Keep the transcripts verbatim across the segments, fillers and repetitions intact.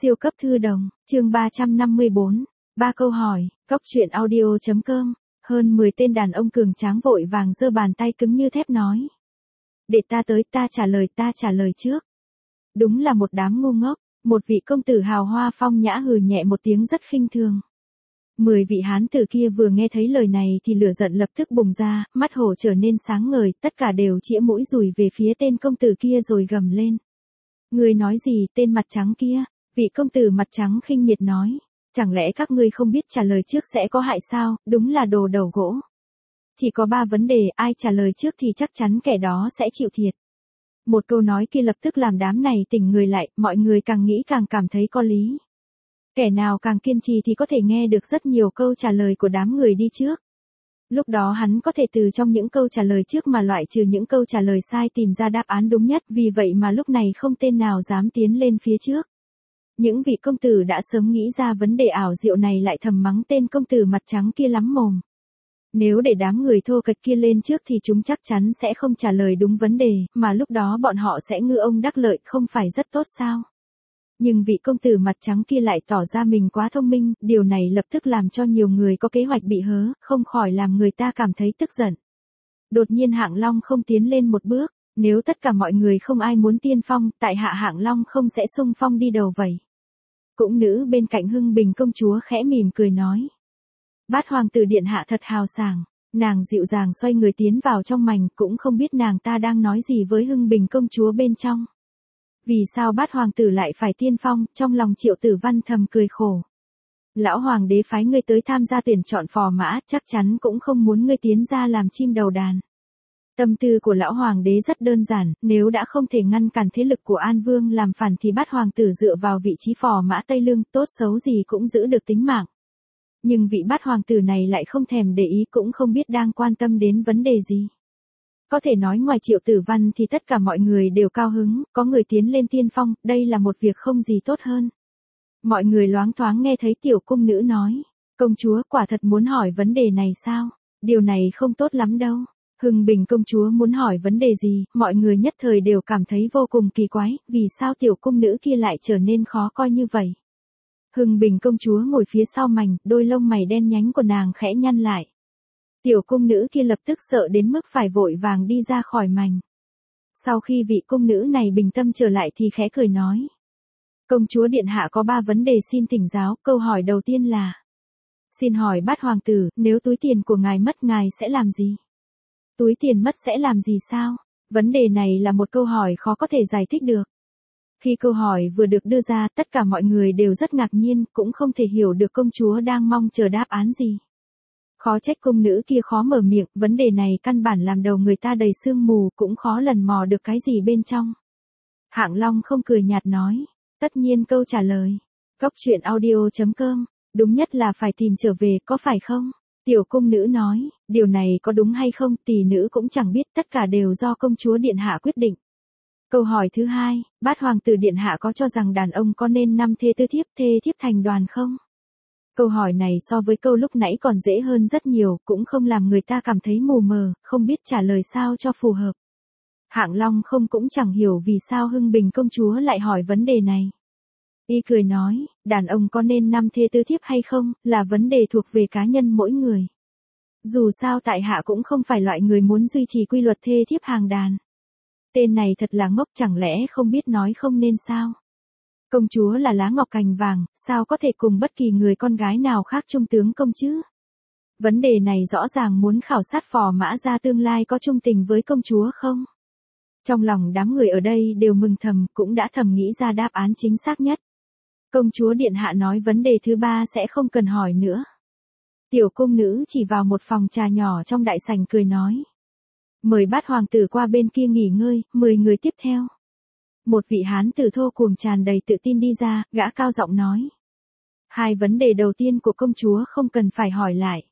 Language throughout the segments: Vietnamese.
Siêu cấp thư đồng, chương ba trăm năm mươi bốn. Ba câu hỏi, Cóc truyện audio chấm com. Hơn mười tên đàn ông cường tráng vội vàng giơ bàn tay cứng như thép nói. Để ta tới, ta trả lời, ta trả lời trước. Đúng là một đám ngu ngốc, một vị công tử hào hoa phong nhã hừ nhẹ một tiếng rất khinh thường. Mười vị hán tử kia vừa nghe thấy lời này thì lửa giận lập tức bùng ra, mắt hổ trở nên sáng ngời, tất cả đều chĩa mũi dùi về phía tên công tử kia rồi gầm lên. Ngươi nói gì, tên mặt trắng kia? Vị công tử mặt trắng khinh miệt nói. Chẳng lẽ các ngươi không biết trả lời trước sẽ có hại sao, đúng là đồ đầu gỗ. Chỉ có ba vấn đề, ai trả lời trước thì chắc chắn kẻ đó sẽ chịu thiệt. Một câu nói kia lập tức làm đám này tỉnh người lại, mọi người càng nghĩ càng cảm thấy có lý. Kẻ nào càng kiên trì thì có thể nghe được rất nhiều câu trả lời của đám người đi trước. Lúc đó hắn có thể từ trong những câu trả lời trước mà loại trừ những câu trả lời sai tìm ra đáp án đúng nhất, vì vậy mà lúc này không tên nào dám tiến lên phía trước. Những vị công tử đã sớm nghĩ ra vấn đề ảo diệu này lại thầm mắng tên công tử mặt trắng kia lắm mồm. Nếu để đám người thô kệch kia lên trước thì chúng chắc chắn sẽ không trả lời đúng vấn đề, mà lúc đó bọn họ sẽ ngư ông đắc lợi, không phải rất tốt sao? Nhưng vị công tử mặt trắng kia lại tỏ ra mình quá thông minh, điều này lập tức làm cho nhiều người có kế hoạch bị hớ, không khỏi làm người ta cảm thấy tức giận. Đột nhiên Hạng Long không tiến lên một bước, nếu tất cả mọi người không ai muốn tiên phong, tại hạ Hạng Long không sẽ xung phong đi đầu vậy. Cũng nữ bên cạnh Hưng Bình công chúa khẽ mỉm cười nói. Bát hoàng tử điện hạ thật hào sảng, nàng dịu dàng xoay người tiến vào trong mành, cũng không biết nàng ta đang nói gì với Hưng Bình công chúa bên trong. Vì sao bát hoàng tử lại phải tiên phong, trong lòng Triệu Tử Văn thầm cười khổ. Lão hoàng đế phái ngươi tới tham gia tuyển chọn phò mã, chắc chắn cũng không muốn ngươi tiến ra làm chim đầu đàn. Tâm tư của lão hoàng đế rất đơn giản, nếu đã không thể ngăn cản thế lực của An Vương làm phản thì bát hoàng tử dựa vào vị trí phò mã Tây Lương, tốt xấu gì cũng giữ được tính mạng. Nhưng vị bát hoàng tử này lại không thèm để ý, cũng không biết đang quan tâm đến vấn đề gì. Có thể nói ngoài Triệu Tử Văn thì tất cả mọi người đều cao hứng, có người tiến lên tiên phong, đây là một việc không gì tốt hơn. Mọi người loáng thoáng nghe thấy tiểu cung nữ nói, công chúa quả thật muốn hỏi vấn đề này sao? Điều này không tốt lắm đâu. Hưng Bình công chúa muốn hỏi vấn đề gì, mọi người nhất thời đều cảm thấy vô cùng kỳ quái, vì sao tiểu cung nữ kia lại trở nên khó coi như vậy. Hưng Bình công chúa ngồi phía sau mành, đôi lông mày đen nhánh của nàng khẽ nhăn lại. Tiểu cung nữ kia lập tức sợ đến mức phải vội vàng đi ra khỏi mành. Sau khi vị cung nữ này bình tâm trở lại thì khẽ cười nói. Công chúa điện hạ có ba vấn đề xin thỉnh giáo, câu hỏi đầu tiên là. Xin hỏi bát hoàng tử, nếu túi tiền của ngài mất ngài sẽ làm gì? Túi tiền mất sẽ làm gì sao? Vấn đề này là một câu hỏi khó có thể giải thích được. Khi câu hỏi vừa được đưa ra, tất cả mọi người đều rất ngạc nhiên, cũng không thể hiểu được công chúa đang mong chờ đáp án gì. Khó trách cung nữ kia khó mở miệng, vấn đề này căn bản làm đầu người ta đầy sương mù, cũng khó lần mò được cái gì bên trong. Hạng Long không cười nhạt nói, tất nhiên câu trả lời. Cóc truyện audio chấm com, đúng nhất là phải tìm trở về, có phải không? Tiểu cung nữ nói, điều này có đúng hay không, tỷ nữ cũng chẳng biết, tất cả đều do công chúa điện hạ quyết định. Câu hỏi thứ hai, bát hoàng tử điện hạ có cho rằng đàn ông có nên năm thê tư thiếp, thê thiếp thành đoàn không? Câu hỏi này so với câu lúc nãy còn dễ hơn rất nhiều, cũng không làm người ta cảm thấy mù mờ, không biết trả lời sao cho phù hợp. Hạng Long không cũng chẳng hiểu vì sao Hưng Bình công chúa lại hỏi vấn đề này. Y cười nói, đàn ông có nên năm thê tư thiếp hay không, là vấn đề thuộc về cá nhân mỗi người. Dù sao tại hạ cũng không phải loại người muốn duy trì quy luật thê thiếp hàng đàn. Tên này thật là ngốc, chẳng lẽ không biết nói không nên sao? Công chúa là lá ngọc cành vàng, sao có thể cùng bất kỳ người con gái nào khác trung tướng công chứ? Vấn đề này rõ ràng muốn khảo sát phò mã ra tương lai có trung tình với công chúa không? Trong lòng đám người ở đây đều mừng thầm, cũng đã thầm nghĩ ra đáp án chính xác nhất. Công chúa điện hạ nói vấn đề thứ ba sẽ không cần hỏi nữa. Tiểu cung nữ chỉ vào một phòng trà nhỏ trong đại sảnh cười nói. Mời bát hoàng tử qua bên kia nghỉ ngơi, mười người tiếp theo. Một vị hán tử thô cuồng tràn đầy tự tin đi ra, gã cao giọng nói. Hai vấn đề đầu tiên của công chúa không cần phải hỏi lại.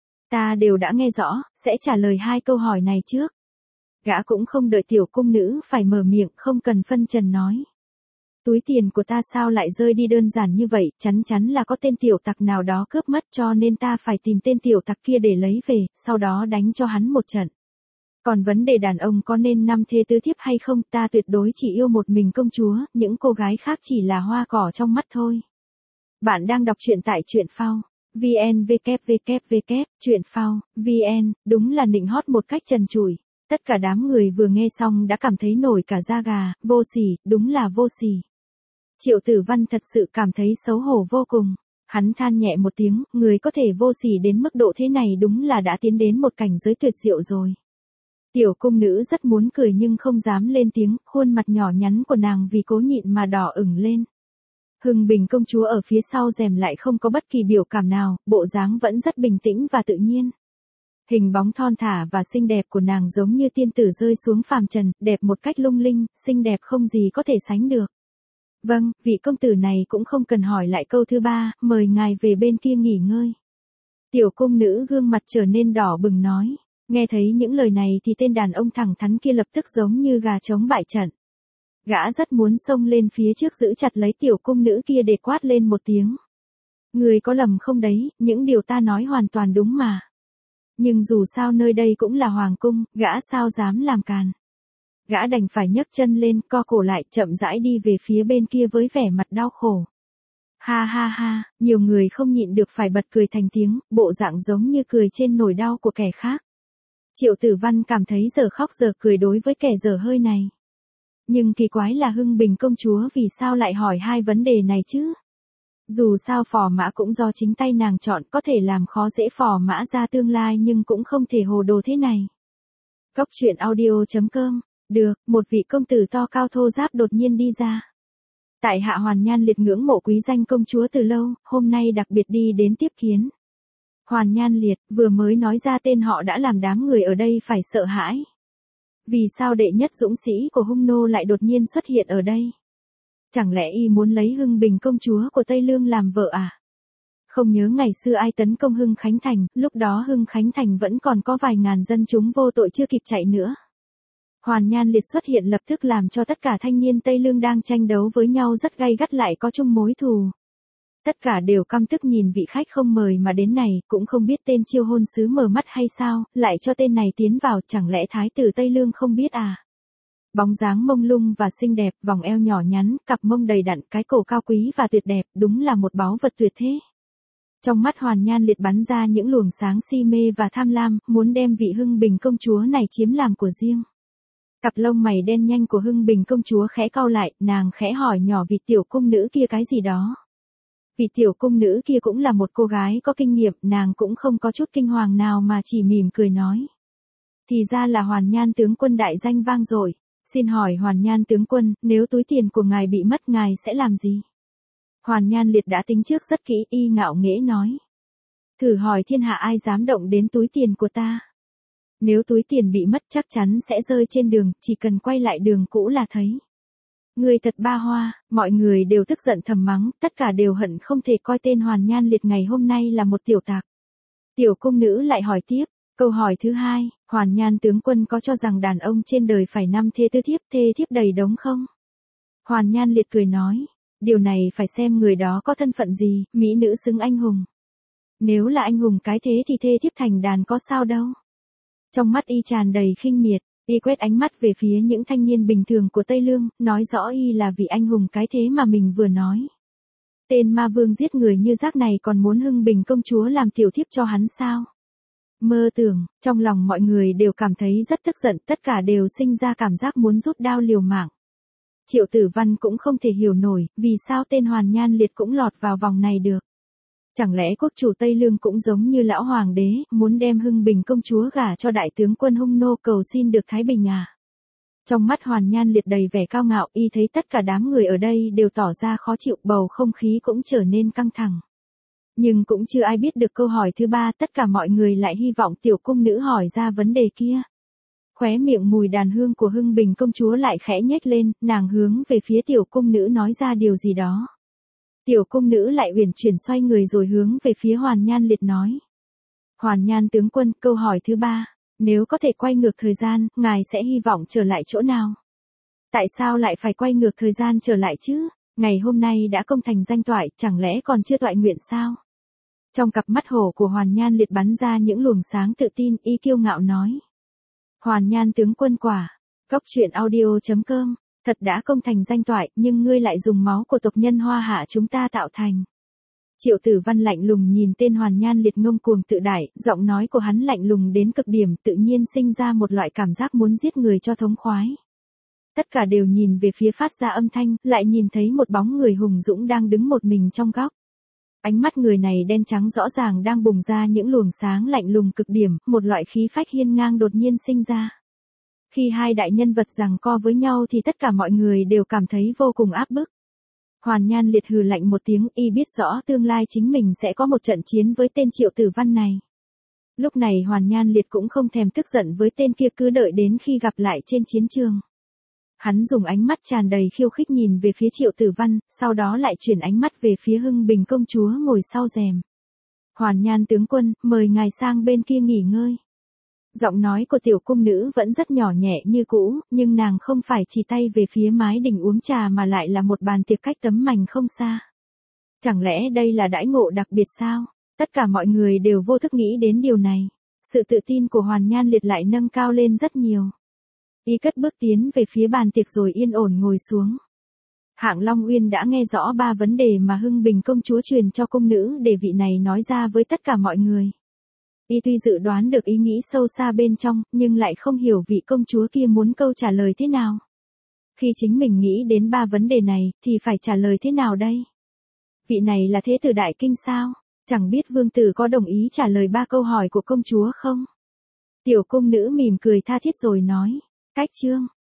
Ta đều đã nghe rõ, sẽ trả lời hai câu hỏi này trước. Gã cũng không đợi tiểu cung nữ phải mở miệng, không cần phân trần nói. Túi tiền của ta sao lại rơi đi đơn giản như vậy, chắn chắn là có tên tiểu tặc nào đó cướp mất, cho nên ta phải tìm tên tiểu tặc kia để lấy về, sau đó đánh cho hắn một trận. Còn vấn đề đàn ông có nên năm thê tứ thiếp hay không, ta tuyệt đối chỉ yêu một mình công chúa, những cô gái khác chỉ là hoa cỏ trong mắt thôi. Bạn đang đọc truyện tại truyện phao. vn www truyện phao vn, đúng là nịnh hót một cách trần trụi. Tất cả đám người vừa nghe xong đã cảm thấy nổi cả da gà, vô sỉ, đúng là vô sỉ. Triệu Tử Văn thật sự cảm thấy xấu hổ vô cùng. Hắn than nhẹ một tiếng, người có thể vô sỉ đến mức độ thế này đúng là đã tiến đến một cảnh giới tuyệt diệu rồi. Tiểu cung nữ rất muốn cười nhưng không dám lên tiếng, khuôn mặt nhỏ nhắn của nàng vì cố nhịn mà đỏ ửng lên. Hưng Bình công chúa ở phía sau rèm lại không có bất kỳ biểu cảm nào, bộ dáng vẫn rất bình tĩnh và tự nhiên. Hình bóng thon thả và xinh đẹp của nàng giống như tiên tử rơi xuống phàm trần, đẹp một cách lung linh, xinh đẹp không gì có thể sánh được. Vâng, vị công tử này cũng không cần hỏi lại câu thứ ba, mời ngài về bên kia nghỉ ngơi. Tiểu cung nữ gương mặt trở nên đỏ bừng nói. Nghe thấy những lời này thì tên đàn ông thẳng thắn kia lập tức giống như gà trống bại trận. Gã rất muốn xông lên phía trước giữ chặt lấy tiểu cung nữ kia để quát lên một tiếng. Người có lầm không đấy, những điều ta nói hoàn toàn đúng mà. Nhưng dù sao nơi đây cũng là hoàng cung, gã sao dám làm càn. Gã đành phải nhấc chân lên, co cổ lại, chậm rãi đi về phía bên kia với vẻ mặt đau khổ. Ha ha ha, nhiều người không nhịn được phải bật cười thành tiếng, bộ dạng giống như cười trên nỗi đau của kẻ khác. Triệu Tử Văn cảm thấy giờ khóc giờ cười đối với kẻ dở hơi này. Nhưng kỳ quái là Hưng Bình công chúa vì sao lại hỏi hai vấn đề này chứ? Dù sao phò mã cũng do chính tay nàng chọn, có thể làm khó dễ phò mã ra tương lai nhưng cũng không thể hồ đồ thế này. Cốc truyện audio chấm com. Được, một vị công tử to cao thô ráp đột nhiên đi ra. Tại hạ Hoàn Nhan Liệt ngưỡng mộ quý danh công chúa từ lâu, hôm nay đặc biệt đi đến tiếp kiến. Hoàn Nhan Liệt vừa mới nói ra tên họ đã làm đám người ở đây phải sợ hãi. Vì sao đệ nhất dũng sĩ của Hung Nô lại đột nhiên xuất hiện ở đây? Chẳng lẽ y muốn lấy Hưng Bình công chúa của Tây Lương làm vợ à? Không nhớ ngày xưa ai tấn công Hưng Khánh Thành, lúc đó Hưng Khánh Thành vẫn còn có vài ngàn dân chúng vô tội chưa kịp chạy nữa. Hoàn Nhan Liệt xuất hiện lập tức làm cho tất cả thanh niên Tây Lương đang tranh đấu với nhau rất gay gắt lại có chung mối thù. Tất cả đều căm tức nhìn vị khách không mời mà đến này, cũng không biết tên chiêu hôn sứ mở mắt hay sao, lại cho tên này tiến vào, chẳng lẽ thái tử Tây Lương không biết à? Bóng dáng mông lung và xinh đẹp, vòng eo nhỏ nhắn, cặp mông đầy đặn, cái cổ cao quý và tuyệt đẹp, đúng là một báu vật tuyệt thế. Trong mắt Hoàn Nhan Liệt bắn ra những luồng sáng si mê và tham lam, muốn đem vị Hưng Bình công chúa này chiếm làm của riêng. Cặp lông mày đen nhanh của Hưng Bình công chúa khẽ cau lại, nàng khẽ hỏi nhỏ vị tiểu cung nữ kia cái gì đó. Vị tiểu cung nữ kia cũng là một cô gái có kinh nghiệm, nàng cũng không có chút kinh hoàng nào mà chỉ mỉm cười nói. Thì ra là Hoàn Nhan tướng quân đại danh vang dội. Xin hỏi Hoàn Nhan tướng quân, nếu túi tiền của ngài bị mất ngài sẽ làm gì? Hoàn Nhan Liệt đã tính trước rất kỹ, y ngạo nghễ nói. Thử hỏi thiên hạ ai dám động đến túi tiền của ta? Nếu túi tiền bị mất chắc chắn sẽ rơi trên đường, chỉ cần quay lại đường cũ là thấy. Người thật ba hoa, mọi người đều tức giận thầm mắng, tất cả đều hận không thể coi tên Hoàn Nhan Liệt ngày hôm nay là một tiểu tạc. Tiểu cung nữ lại hỏi tiếp, câu hỏi thứ hai, Hoàn Nhan tướng quân có cho rằng đàn ông trên đời phải năm thê tư thiếp, thê thiếp đầy đống không? Hoàn Nhan Liệt cười nói, điều này phải xem người đó có thân phận gì, mỹ nữ xứng anh hùng. Nếu là anh hùng cái thế thì thê thiếp thành đàn có sao đâu. Trong mắt y tràn đầy khinh miệt, y quét ánh mắt về phía những thanh niên bình thường của Tây Lương, nói rõ y là vị anh hùng cái thế mà mình vừa nói. Tên ma vương giết người như rác này còn muốn Hưng Bình công chúa làm tiểu thiếp cho hắn sao? Mơ tưởng, trong lòng mọi người đều cảm thấy rất tức giận, tất cả đều sinh ra cảm giác muốn rút đao liều mạng. Triệu Tử Văn cũng không thể hiểu nổi, vì sao tên Hoàn Nhan Liệt cũng lọt vào vòng này được. Chẳng lẽ quốc chủ Tây Lương cũng giống như lão hoàng đế, muốn đem Hưng Bình công chúa gả cho đại tướng quân Hung Nô cầu xin được thái bình à? Trong mắt Hoàn Nhan Liệt đầy vẻ cao ngạo, y thấy tất cả đám người ở đây đều tỏ ra khó chịu, bầu không khí cũng trở nên căng thẳng. Nhưng cũng chưa ai biết được câu hỏi thứ ba, tất cả mọi người lại hy vọng tiểu cung nữ hỏi ra vấn đề kia. Khóe miệng mùi đàn hương của Hưng Bình công chúa lại khẽ nhếch lên, nàng hướng về phía tiểu cung nữ nói ra điều gì đó. Tiểu cung nữ lại uyển chuyển xoay người rồi hướng về phía Hoàn Nhan Liệt nói. Hoàn Nhan tướng quân, câu hỏi thứ ba, nếu có thể quay ngược thời gian, ngài sẽ hy vọng trở lại chỗ nào? Tại sao lại phải quay ngược thời gian trở lại chứ? Ngày hôm nay đã công thành danh toại, chẳng lẽ còn chưa toại nguyện sao? Trong cặp mắt hổ của Hoàn Nhan Liệt bắn ra những luồng sáng tự tin, y kiêu ngạo nói. Hoàn Nhan tướng quân quả. Cóc truyện audio.com. Thật đã công thành danh toại, nhưng ngươi lại dùng máu của tộc nhân Hoa Hạ chúng ta tạo thành. Triệu Tử Văn lạnh lùng nhìn tên Hoàn Nhan liệt ngông cuồng tự đại, giọng nói của hắn lạnh lùng đến cực điểm, tự nhiên sinh ra một loại cảm giác muốn giết người cho thống khoái. Tất cả đều nhìn về phía phát ra âm thanh, lại nhìn thấy một bóng người hùng dũng đang đứng một mình trong góc. Ánh mắt người này đen trắng rõ ràng đang bùng ra những luồng sáng lạnh lùng cực điểm, một loại khí phách hiên ngang đột nhiên sinh ra. Khi hai đại nhân vật giằng co với nhau thì tất cả mọi người đều cảm thấy vô cùng áp bức. Hoàn Nhan liệt hừ lạnh một tiếng, y biết rõ tương lai chính mình sẽ có một trận chiến với tên Triệu Tử Văn này. Lúc này Hoàn Nhan liệt cũng không thèm tức giận với tên kia, cứ đợi đến khi gặp lại trên chiến trường. Hắn dùng ánh mắt tràn đầy khiêu khích nhìn về phía Triệu Tử Văn, sau đó lại chuyển ánh mắt về phía Hưng Bình công chúa ngồi sau rèm. Hoàn Nhan tướng quân, mời ngài sang bên kia nghỉ ngơi. Giọng nói của tiểu cung nữ vẫn rất nhỏ nhẹ như cũ, nhưng nàng không phải chỉ tay về phía mái đình uống trà mà lại là một bàn tiệc cách tấm mành không xa. Chẳng lẽ đây là đãi ngộ đặc biệt sao? Tất cả mọi người đều vô thức nghĩ đến điều này. Sự tự tin của Hoàn Nhan liệt lại nâng cao lên rất nhiều. Y cất bước tiến về phía bàn tiệc rồi yên ổn ngồi xuống. Hạng Long Uyên đã nghe rõ ba vấn đề mà Hưng Bình công chúa truyền cho cung nữ để vị này nói ra với tất cả mọi người. Y tuy dự đoán được ý nghĩ sâu xa bên trong, nhưng lại không hiểu vị công chúa kia muốn câu trả lời thế nào. Khi chính mình nghĩ đến ba vấn đề này, thì phải trả lời thế nào đây? Vị này là thế tử Đại Kinh sao? Chẳng biết vương tử có đồng ý trả lời ba câu hỏi của công chúa không? Tiểu cung nữ mỉm cười tha thiết rồi nói. Cách chương.